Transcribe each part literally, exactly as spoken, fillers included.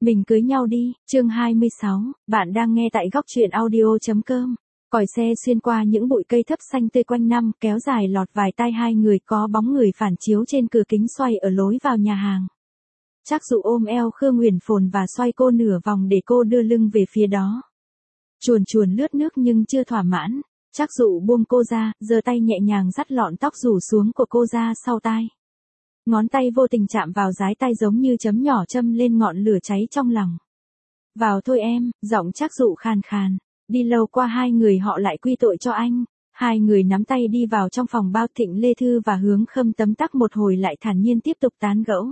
Mình cưới nhau đi, chương hai mươi sáu, bạn đang nghe tại góc truyện audio.com. Còi xe xuyên qua những bụi cây thấp xanh tươi quanh năm, kéo dài lọt vài tai hai người, có bóng người phản chiếu trên cửa kính xoay ở lối vào nhà hàng. Trác Dụ ôm eo Khương Nguyền Phồn và xoay cô nửa vòng để cô đưa lưng về phía đó. Chuồn chuồn lướt nước nhưng chưa thỏa mãn, Trác Dụ buông cô ra, giơ tay nhẹ nhàng dắt lọn tóc rủ xuống của cô ra sau tai. Ngón tay vô tình chạm vào dái tai giống như chấm nhỏ châm lên ngọn lửa cháy trong lòng. Vào thôi em, giọng Trác Dụ khàn khàn. Đi lâu qua hai người họ lại quy tội cho anh. Hai người nắm tay đi vào trong phòng bao. Thịnh Lê Thư và Hướng Khâm tấm tắc một hồi lại thản nhiên tiếp tục tán gẫu.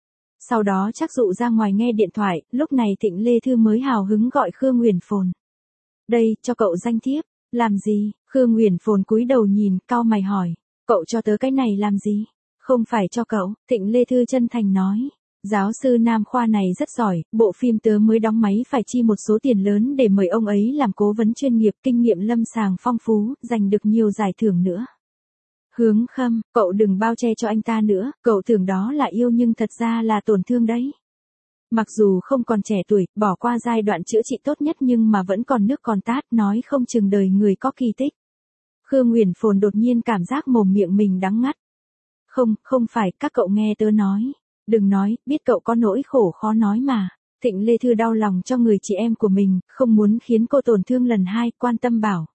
Sau đó Trác Dụ ra ngoài nghe điện thoại, lúc này Thịnh Lê Thư mới hào hứng gọi Khương Nguyền Phồn. Đây, cho cậu danh thiếp. Làm gì? Khương Nguyền Phồn cúi đầu nhìn, cau mày hỏi. Cậu cho tớ cái này làm gì? Không phải cho cậu, Thịnh Lê Thư chân thành nói. Giáo sư nam khoa này rất giỏi, bộ phim tớ mới đóng máy phải chi một số tiền lớn để mời ông ấy làm cố vấn chuyên nghiệp, kinh nghiệm lâm sàng phong phú, giành được nhiều giải thưởng nữa. Hướng Khâm, cậu đừng bao che cho anh ta nữa, cậu tưởng đó là yêu nhưng thật ra là tổn thương đấy. Mặc dù không còn trẻ tuổi, bỏ qua giai đoạn chữa trị tốt nhất nhưng mà vẫn còn nước còn tát, nói không chừng đời người có kỳ tích. Khương Nguyền Phồn đột nhiên cảm giác mồm miệng mình đắng ngắt. Không, không phải, các cậu nghe tớ nói. Đừng nói, biết cậu có nỗi khổ khó nói mà. Thịnh Lê Thư đau lòng cho người chị em của mình, không muốn khiến cô tổn thương lần hai, quan tâm bảo.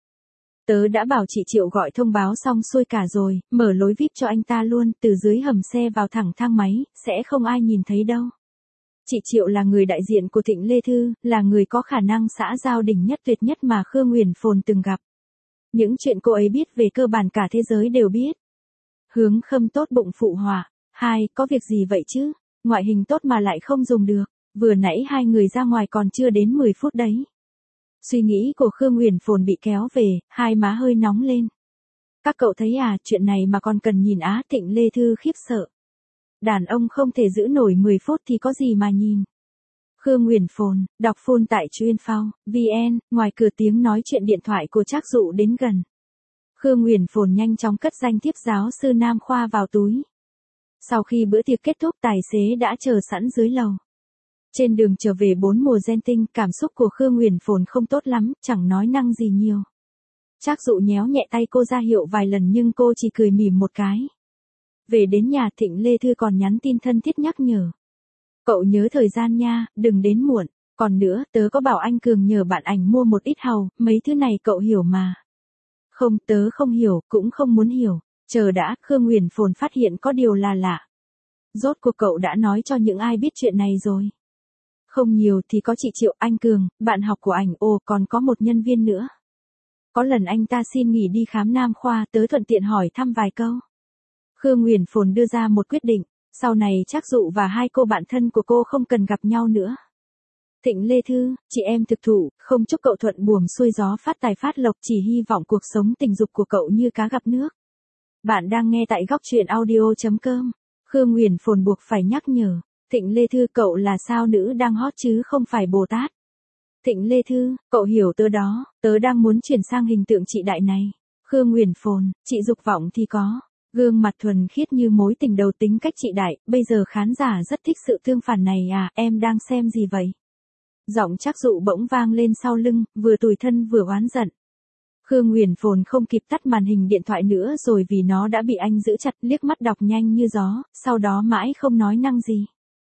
Tớ đã bảo chị Triệu gọi thông báo xong xuôi cả rồi, mở lối vi ai pi cho anh ta luôn, từ dưới hầm xe vào thẳng thang máy, sẽ không ai nhìn thấy đâu. Chị Triệu là người đại diện của Thịnh Lê Thư, là người có khả năng xã giao đỉnh nhất tuyệt nhất mà Khương Nguyền Phồn từng gặp. Những chuyện cô ấy biết về cơ bản cả thế giới đều biết. Hướng Khâm tốt bụng phụ họa. Hai, có việc gì vậy chứ? Ngoại hình tốt mà lại không dùng được. Vừa nãy hai người ra ngoài còn chưa đến mười phút đấy. Suy nghĩ của Khương Nguyền Phồn bị kéo về, hai má hơi nóng lên. Các cậu thấy à, chuyện này mà còn cần nhìn á? Thịnh Lê Thư khiếp sợ. Đàn ông không thể giữ nổi mười phút thì có gì mà nhìn. Khương Nguyền Phồn, đọc phone tại Chuyên.Phao, vn, ngoài cửa tiếng nói chuyện điện thoại của Trác Dụ đến gần. Khương Nguyền Phồn nhanh chóng cất danh thiếp giáo sư nam khoa vào túi. Sau khi bữa tiệc kết thúc, tài xế đã chờ sẵn dưới lầu. Trên đường trở về bốn mùa gen tinh, cảm xúc của Khương Nguyền Phồn không tốt lắm, chẳng nói năng gì nhiều. Trác Dụ nhéo nhẹ tay cô ra hiệu vài lần nhưng cô chỉ cười mỉm một cái. Về đến nhà, Thịnh Lê Thư còn nhắn tin thân thiết nhắc nhở. Cậu nhớ thời gian nha, đừng đến muộn. Còn nữa, tớ có bảo anh Cường nhờ bạn ảnh mua một ít hàu, mấy thứ này cậu hiểu mà. Không, tớ không hiểu, cũng không muốn hiểu. Chờ đã, Khương Nguyền Phồn phát hiện có điều là lạ. Rốt cuộc cậu đã nói cho những ai biết chuyện này rồi? Không nhiều thì có chị Triệu, anh Cường, bạn học của ảnh, ồ còn có một nhân viên nữa. Có lần anh ta xin nghỉ đi khám nam khoa, tớ thuận tiện hỏi thăm vài câu. Khương Nguyền Phồn đưa ra một quyết định, sau này Trác Dụ và hai cô bạn thân của cô không cần gặp nhau nữa. Thịnh Lê Thư, chị em thực thụ, không chúc cậu thuận buồm xuôi gió phát tài phát lộc, chỉ hy vọng cuộc sống tình dục của cậu như cá gặp nước. Bạn đang nghe tại góc truyện audio.com. Khương Nguyền Phồn buộc phải nhắc nhở. Thịnh Lê Thư, cậu là sao nữ đang hot chứ không phải Bồ Tát. Thịnh Lê Thư, cậu hiểu tớ đó, tớ đang muốn chuyển sang hình tượng chị đại này. Khương Nguyền Phồn, chị dục vọng thì có. Gương mặt thuần khiết như mối tình đầu, tính cách chị đại, bây giờ khán giả rất thích sự tương phản này à, em đang xem gì vậy? Giọng Trác Dụ bỗng vang lên sau lưng, vừa tủi thân vừa oán giận. Khương Nguyền Phồn không kịp tắt màn hình điện thoại nữa rồi vì nó đã bị anh giữ chặt, liếc mắt đọc nhanh như gió, sau đó mãi không nói năng gì.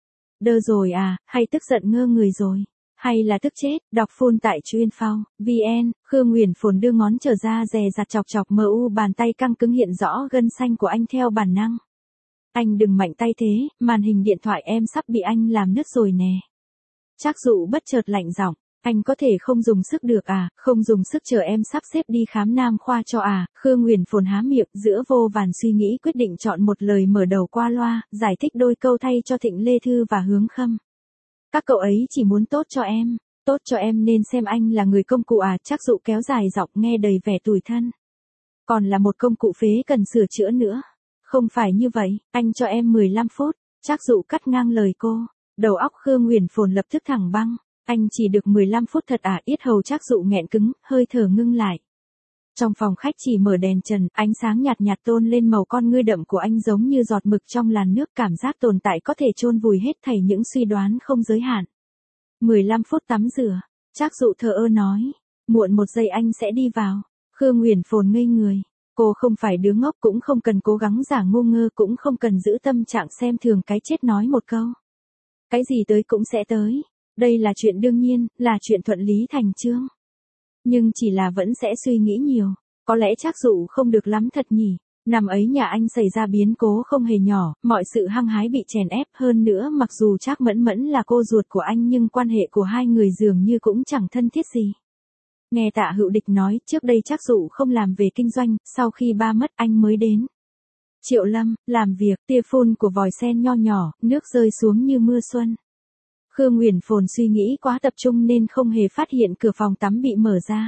Đơ rồi à, hay tức giận ngơ người rồi, hay là tức chết, đọc phone tại Chuyên.Phao, vn, Khương Nguyền Phồn đưa ngón trở ra dè dặt chọc chọc mờ u bàn tay căng cứng hiện rõ gân xanh của anh theo bản năng. Anh đừng mạnh tay thế, màn hình điện thoại em sắp bị anh làm nứt rồi nè. Trác Dụ bất chợt lạnh giọng. Anh có thể không dùng sức được à, không dùng sức chờ em sắp xếp đi khám nam khoa cho à. Khương Nguyền Phồn há miệng, giữa vô vàn suy nghĩ quyết định chọn một lời mở đầu qua loa, giải thích đôi câu thay cho Thịnh Lê Thư và Hướng Khâm. Các cậu ấy chỉ muốn tốt cho em, tốt cho em nên xem anh là người công cụ à. Trác Dụ kéo dài giọng nghe đầy vẻ tủi thân. Còn là một công cụ phế cần sửa chữa nữa. Không phải như vậy, anh cho em mười lăm phút, Trác Dụ cắt ngang lời cô. Đầu óc Khương Nguyền Phồn lập tức thẳng băng. Anh chỉ được mười lăm phút thật à? Yết hầu Trác Dụ nghẹn cứng, hơi thở ngưng lại. Trong phòng khách chỉ mở đèn trần, ánh sáng nhạt nhạt tôn lên màu con ngươi đậm của anh giống như giọt mực trong làn nước, cảm giác tồn tại có thể chôn vùi hết thảy những suy đoán không giới hạn. mười lăm phút tắm rửa. Trác Dụ thờ ơ nói. Muộn một giây anh sẽ đi vào. Khương Huyền Phồn ngây người. Cô không phải đứa ngốc, cũng không cần cố gắng giả ngu ngơ, cũng không cần giữ tâm trạng xem thường cái chết nói một câu. Cái gì tới cũng sẽ tới. Đây là chuyện đương nhiên, là chuyện thuận lý thành chương. Nhưng chỉ là vẫn sẽ suy nghĩ nhiều. Có lẽ Trác Dụ không được lắm thật nhỉ. Năm ấy nhà anh xảy ra biến cố không hề nhỏ, mọi sự hăng hái bị chèn ép, hơn nữa mặc dù Trác Mẫn Mẫn là cô ruột của anh nhưng quan hệ của hai người dường như cũng chẳng thân thiết gì. Nghe Tạ Hữu Địch nói, trước đây Trác Dụ không làm về kinh doanh, sau khi ba mất anh mới đến. Triệu Lâm, làm việc, tia phun của vòi sen nho nhỏ, nước rơi xuống như mưa xuân. Khương Huyền Phồn suy nghĩ quá tập trung nên không hề phát hiện cửa phòng tắm bị mở ra.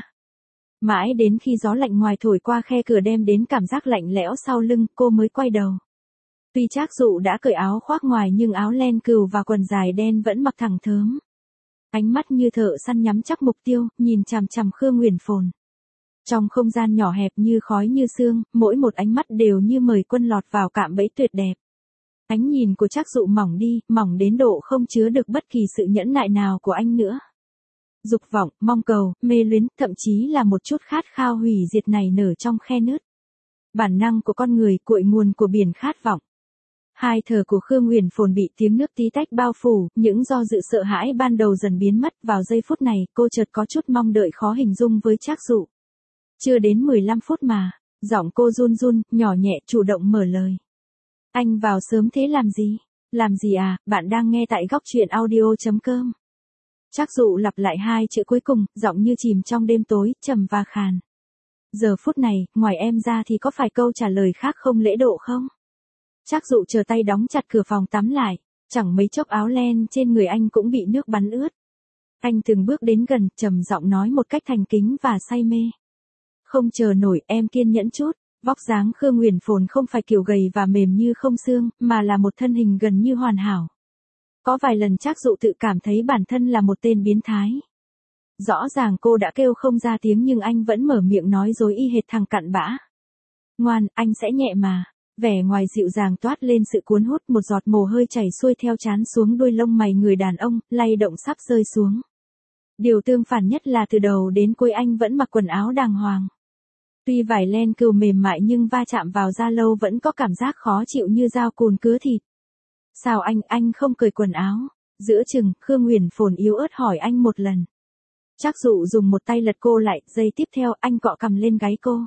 Mãi đến khi gió lạnh ngoài thổi qua khe cửa đem đến cảm giác lạnh lẽo sau lưng, cô mới quay đầu. Tuy Trác Dụ đã cởi áo khoác ngoài nhưng áo len cừu và quần dài đen vẫn mặc thẳng thớm. Ánh mắt như thợ săn nhắm chắc mục tiêu, nhìn chằm chằm Khương Huyền Phồn. Trong không gian nhỏ hẹp như khói như sương, mỗi một ánh mắt đều như mời quân lọt vào cạm bẫy tuyệt đẹp. Ánh nhìn của Trác Dụ mỏng đi, mỏng đến độ không chứa được bất kỳ sự nhẫn nại nào của anh nữa. Dục vọng, mong cầu, mê luyến, thậm chí là một chút khát khao hủy diệt này nở trong khe nứt. Bản năng của con người, cội nguồn của biển khát vọng. Hai thở của Khương Huyền Phồn bị tiếng nước tí tách bao phủ, những do dự sợ hãi ban đầu dần biến mất. Vào giây phút này, cô chợt có chút mong đợi khó hình dung với Trác Dụ. Chưa đến mười lăm phút mà, giọng cô run run, nhỏ nhẹ, chủ động mở lời. Anh vào sớm thế làm gì? Làm gì à, bạn đang nghe tại góc truyện audio chấm com. Trác Dụ lặp lại hai chữ cuối cùng, giọng như chìm trong đêm tối, trầm và khàn. Giờ phút này, ngoài em ra thì có phải câu trả lời khác không lễ độ không? Trác Dụ chờ tay đóng chặt cửa phòng tắm lại, chẳng mấy chốc áo len trên người anh cũng bị nước bắn ướt. Anh từng bước đến gần, trầm giọng nói một cách thành kính và say mê. Không chờ nổi, em kiên nhẫn chút. Vóc dáng Khương Huyền Phồn không phải kiểu gầy và mềm như không xương, mà là một thân hình gần như hoàn hảo. Có vài lần Trác Dụ tự cảm thấy bản thân là một tên biến thái. Rõ ràng cô đã kêu không ra tiếng nhưng anh vẫn mở miệng nói dối y hệt thằng cặn bã. Ngoan, anh sẽ nhẹ mà. Vẻ ngoài dịu dàng toát lên sự cuốn hút, một giọt mồ hôi chảy xuôi theo trán xuống đuôi lông mày người đàn ông, lay động sắp rơi xuống. Điều tương phản nhất là từ đầu đến cuối anh vẫn mặc quần áo đàng hoàng. Tuy vải len cừu mềm mại nhưng va chạm vào da lâu vẫn có cảm giác khó chịu như dao cùn cứa thịt. Sao anh, anh không cởi quần áo? Giữa chừng, Khương Huyền Phồn yếu ớt hỏi anh một lần. Trác Dụ dùng một tay lật cô lại, giây tiếp theo anh cọ cằm lên gáy cô.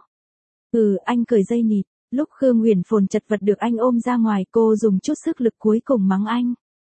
Ừ, anh cởi dây nịt. Lúc Khương Huyền Phồn chật vật được anh ôm ra ngoài, cô dùng chút sức lực cuối cùng mắng anh.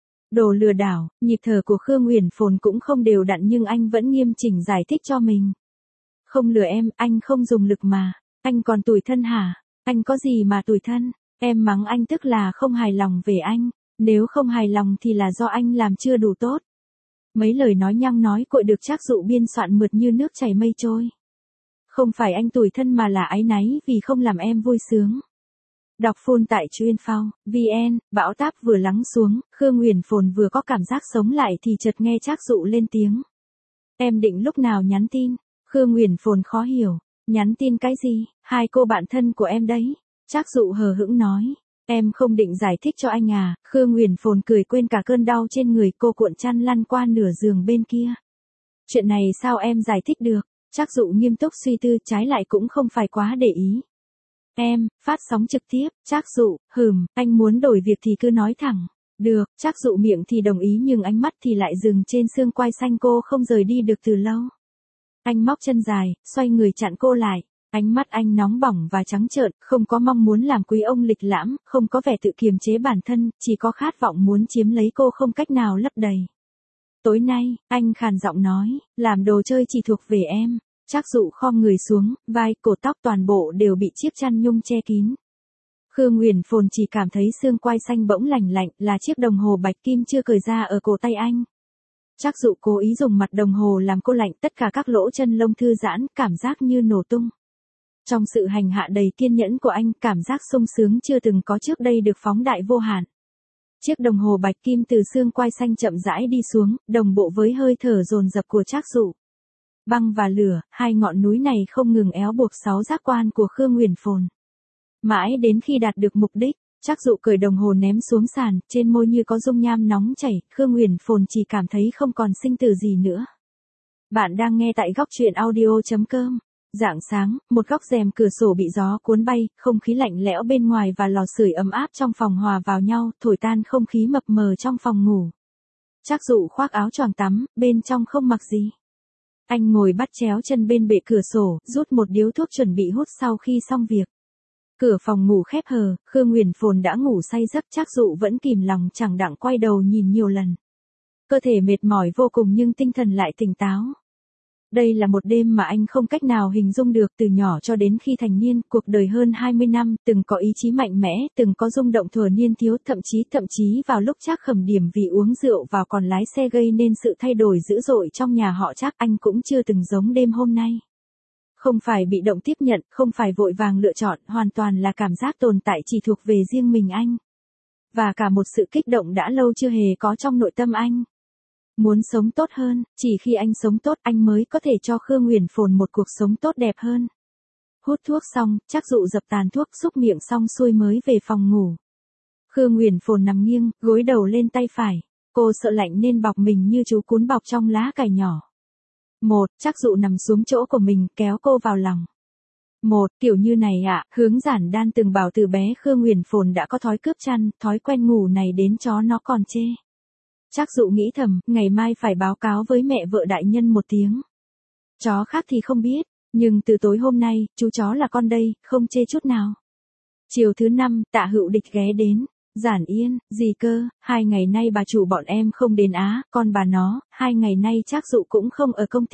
Đồ lừa đảo. Nhịp thở của Khương Huyền Phồn cũng không đều đặn nhưng anh vẫn nghiêm chỉnh giải thích cho mình. Không lừa em, anh không dùng lực mà. Anh còn tủi thân hả? Anh có gì mà tủi thân? Em mắng anh tức là không hài lòng về anh. Nếu không hài lòng thì là do anh làm chưa đủ tốt. Mấy lời nói nhăng nói cội được Trác Dụ biên soạn mượt như nước chảy mây trôi. Không phải anh tủi thân mà là áy náy vì không làm em vui sướng. Đọc full tại chuyên phao, vn, bão táp vừa lắng xuống, Khương Huyền Phồn vừa có cảm giác sống lại thì chợt nghe Trác Dụ lên tiếng. Em định lúc nào nhắn tin? Khương Huyền Phồn khó hiểu. Nhắn tin cái gì? Hai cô bạn thân của em đấy. Trác Dụ hờ hững nói. Em không định giải thích cho anh à? Khương Huyền Phồn cười quên cả cơn đau trên người, cô cuộn chăn lăn qua nửa giường bên kia. Chuyện này sao em giải thích được? Trác Dụ nghiêm túc suy tư, trái lại cũng không phải quá để ý. Em, phát sóng trực tiếp. Trác Dụ, hừm, anh muốn đổi việc thì cứ nói thẳng. Được, Trác Dụ miệng thì đồng ý nhưng ánh mắt thì lại dừng trên xương quai xanh cô không rời đi được từ lâu. Anh móc chân dài, xoay người chặn cô lại. Ánh mắt anh nóng bỏng và trắng trợn, không có mong muốn làm quý ông lịch lãm, không có vẻ tự kiềm chế bản thân, chỉ có khát vọng muốn chiếm lấy cô không cách nào lấp đầy. Tối nay, anh khàn giọng nói, làm đồ chơi chỉ thuộc về em. Trác Dụ khom người xuống, vai, cổ tóc toàn bộ đều bị chiếc chăn nhung che kín. Khương Huyền Phồn chỉ cảm thấy xương quai xanh bỗng lành lạnh, là chiếc đồng hồ bạch kim chưa cởi ra ở cổ tay anh. Trác Dụ cố ý dùng mặt đồng hồ làm cô lạnh, tất cả các lỗ chân lông thư giãn, cảm giác như nổ tung. Trong sự hành hạ đầy kiên nhẫn của anh, cảm giác sung sướng chưa từng có trước đây được phóng đại vô hạn. Chiếc đồng hồ bạch kim từ xương quai xanh chậm rãi đi xuống, đồng bộ với hơi thở dồn dập của Trác Dụ. Băng và lửa, hai ngọn núi này không ngừng éo buộc sáu giác quan của Khương Huyền Phồn. Mãi đến khi đạt được mục đích, Trác Dụ cởi đồng hồ ném xuống sàn, trên môi như có dung nham nóng chảy, Khương Huyền Phồn chỉ cảm thấy không còn sinh tử gì nữa. Bạn đang nghe tại góc truyện audio chấm com. Rạng sáng, một góc rèm cửa sổ bị gió cuốn bay, không khí lạnh lẽo bên ngoài và lò sưởi ấm áp trong phòng hòa vào nhau, thổi tan không khí mập mờ trong phòng ngủ. Trác Dụ khoác áo choàng tắm, bên trong không mặc gì. Anh ngồi bắt chéo chân bên bệ cửa sổ, rút một điếu thuốc chuẩn bị hút sau khi xong việc. Cửa phòng ngủ khép hờ, Khương Huyền Phồn đã ngủ say giấc, Trác Dụ vẫn kìm lòng chẳng đặng quay đầu nhìn nhiều lần. Cơ thể mệt mỏi vô cùng nhưng tinh thần lại tỉnh táo. Đây là một đêm mà anh không cách nào hình dung được, từ nhỏ cho đến khi thành niên, cuộc đời hơn hai mươi năm, từng có ý chí mạnh mẽ, từng có rung động thuở niên thiếu, thậm chí thậm chí vào lúc Trác Khẩm Điểm vì uống rượu vào còn lái xe gây nên sự thay đổi dữ dội trong nhà họ Trác, anh cũng chưa từng giống đêm hôm nay. Không phải bị động tiếp nhận, không phải vội vàng lựa chọn, hoàn toàn là cảm giác tồn tại chỉ thuộc về riêng mình anh. Và cả một sự kích động đã lâu chưa hề có trong nội tâm anh. Muốn sống tốt hơn, chỉ khi anh sống tốt anh mới có thể cho Khương Huyền Phồn một cuộc sống tốt đẹp hơn. Hút thuốc xong, Trác Dụ dập tàn thuốc, xúc miệng xong xuôi mới về phòng ngủ. Khương Huyền Phồn nằm nghiêng, gối đầu lên tay phải. Cô sợ lạnh nên bọc mình như chú cún bọc trong lá cải nhỏ. Một, Trác Dụ nằm xuống chỗ của mình, kéo cô vào lòng. Một, kiểu như này ạ, à, Hướng Giản Đan từng bảo từ bé Khương Huyền Phồn đã có thói cướp chăn, thói quen ngủ này đến chó nó còn chê. Trác Dụ nghĩ thầm, ngày mai phải báo cáo với mẹ vợ đại nhân một tiếng. Chó khác thì không biết, nhưng từ tối hôm nay, chú chó là con đây, không chê chút nào. Chiều thứ năm, Tạ Hữu Địch ghé đến. Giản Yên, gì cơ, hai ngày nay bà chủ bọn em không đến á, còn bà nó, hai ngày nay Trác Dụ cũng không ở công ty.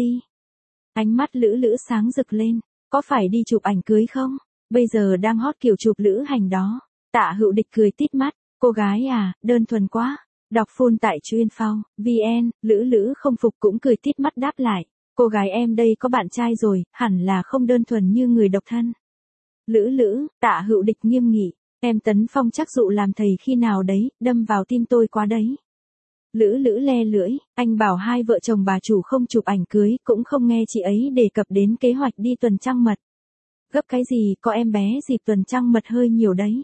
Ánh mắt Lữ Lữ sáng rực lên, có phải đi chụp ảnh cưới không? Bây giờ đang hot kiểu chụp lữ hành đó. Tạ Hữu Địch cười tít mắt, cô gái à, đơn thuần quá. Đọc full tại chuyên phao, vn, Lữ Lữ không phục cũng cười tít mắt đáp lại. Cô gái em đây có bạn trai rồi, hẳn là không đơn thuần như người độc thân. Lữ Lữ, Tạ Hữu Địch nghiêm nghị. Em Tấn Phong Trác Dụ làm thầy khi nào đấy, đâm vào tim tôi quá đấy. Lữ Lữ le lưỡi, anh bảo hai vợ chồng bà chủ không chụp ảnh cưới, cũng không nghe chị ấy đề cập đến kế hoạch đi tuần trăng mật. Gấp cái gì, có em bé dịp tuần trăng mật hơi nhiều đấy.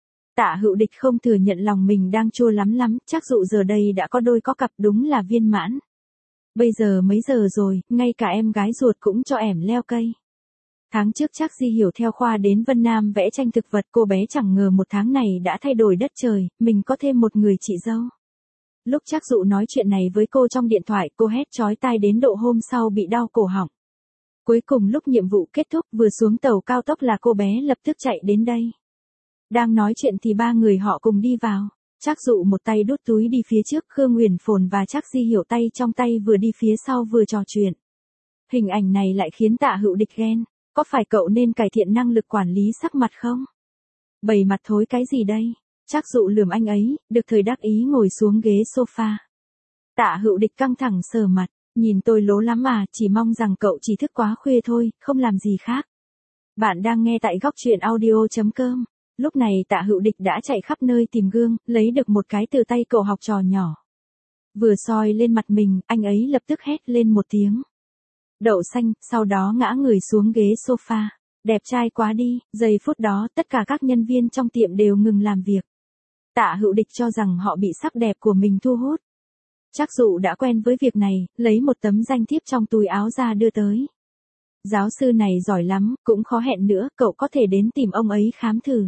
Tạ Hữu Địch không thừa nhận lòng mình đang chua lắm lắm, Trác Dụ giờ đây đã có đôi có cặp, đúng là viên mãn. Bây giờ mấy giờ rồi, ngay cả em gái ruột cũng cho ẻm leo cây. Tháng trước Trác Di Hiểu theo khoa đến Vân Nam vẽ tranh thực vật, cô bé chẳng ngờ một tháng này đã thay đổi đất trời, mình có thêm một người chị dâu. Lúc Trác Dụ nói chuyện này với cô trong điện thoại, cô hét chói tai đến độ hôm sau bị đau cổ họng. Cuối cùng lúc nhiệm vụ kết thúc, vừa xuống tàu cao tốc là cô bé lập tức chạy đến đây. Đang nói chuyện thì ba người họ cùng đi vào. Trác Dụ một tay đút túi đi phía trước, Khương Huyền Phồn và Trác Di Hiểu tay trong tay vừa đi phía sau vừa trò chuyện. Hình ảnh này lại khiến Tạ Hữu Địch ghen. Có phải cậu nên cải thiện năng lực quản lý sắc mặt không? Bày mặt thối cái gì đây? Trác Dụ lườm anh ấy, được thời đắc ý ngồi xuống ghế sofa. Tạ Hữu Địch căng thẳng sờ mặt, nhìn tôi lố lắm à, chỉ mong rằng cậu chỉ thức quá khuya thôi, không làm gì khác. Bạn đang nghe tại góc truyện audio chấm com. Lúc này Tạ Hữu Địch đã chạy khắp nơi tìm gương, lấy được một cái từ tay cậu học trò nhỏ. Vừa soi lên mặt mình, anh ấy lập tức hét lên một tiếng. Đậu xanh, sau đó ngã người xuống ghế sofa. Đẹp trai quá đi, giây phút đó tất cả các nhân viên trong tiệm đều ngừng làm việc. Tạ Hữu Địch cho rằng họ bị sắc đẹp của mình thu hút. Trác Dụ đã quen với việc này, lấy một tấm danh thiếp trong túi áo ra đưa tới. Giáo sư này giỏi lắm, cũng khó hẹn nữa, cậu có thể đến tìm ông ấy khám thử.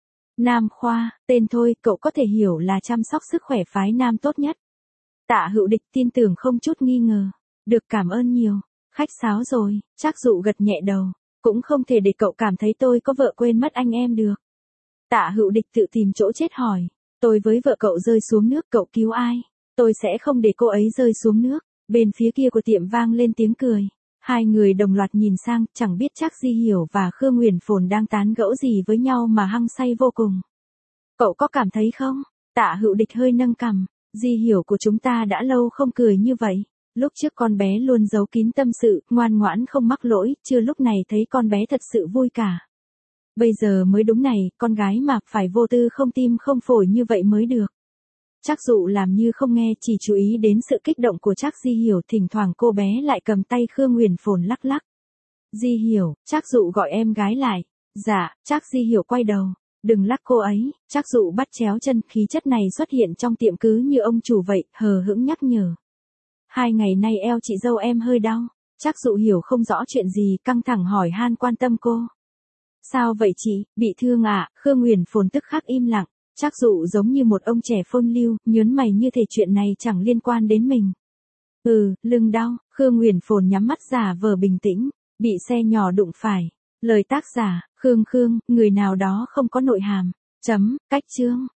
Nam khoa, tên thôi, cậu có thể hiểu là chăm sóc sức khỏe phái nam tốt nhất. Tạ Hữu Địch tin tưởng không chút nghi ngờ. Được, cảm ơn nhiều. Khách sáo rồi, Trác Dụ gật nhẹ đầu. Cũng không thể để cậu cảm thấy tôi có vợ quên mất anh em được. Tạ Hữu Địch tự tìm chỗ chết hỏi. Tôi với vợ cậu rơi xuống nước, cậu cứu ai? Tôi sẽ không để cô ấy rơi xuống nước. Bên phía kia của tiệm vang lên tiếng cười. Hai người đồng loạt nhìn sang, chẳng biết Trác Di Hiểu và Khương Huyền Phồn đang tán gẫu gì với nhau mà hăng say vô cùng. Cậu có cảm thấy không? Tạ Hữu Địch hơi nâng cằm. Di Hiểu của chúng ta đã lâu không cười như vậy. Lúc trước con bé luôn giấu kín tâm sự, ngoan ngoãn không mắc lỗi, chưa lúc này thấy con bé thật sự vui cả. Bây giờ mới đúng này, con gái mà phải vô tư không tim không phổi như vậy mới được. Trác Dụ làm như không nghe, chỉ chú ý đến sự kích động của Trác Di Hiểu, thỉnh thoảng cô bé lại cầm tay Khương Huyền Phồn lắc lắc. Di Hiểu, Trác Dụ gọi em gái lại. Dạ, Trác Di Hiểu quay đầu. Đừng lắc cô ấy, Trác Dụ bắt chéo chân, khí chất này xuất hiện trong tiệm cứ như ông chủ vậy, hờ hững nhắc nhở. Hai ngày nay eo chị dâu em hơi đau. Trác Dụ hiểu không rõ chuyện gì, căng thẳng hỏi han quan tâm cô. Sao vậy chị, bị thương à? Khương Huyền Phồn tức khắc im lặng. Trác Dụ giống như một ông trẻ phôn lưu, nhớn mày như thể chuyện này chẳng liên quan đến mình. Ừ, lưng đau. Khương Huyền Phồn nhắm mắt giả vờ bình tĩnh. Bị xe nhỏ đụng phải. Lời tác giả, Khương Khương, người nào đó không có nội hàm. Chấm, cách chương.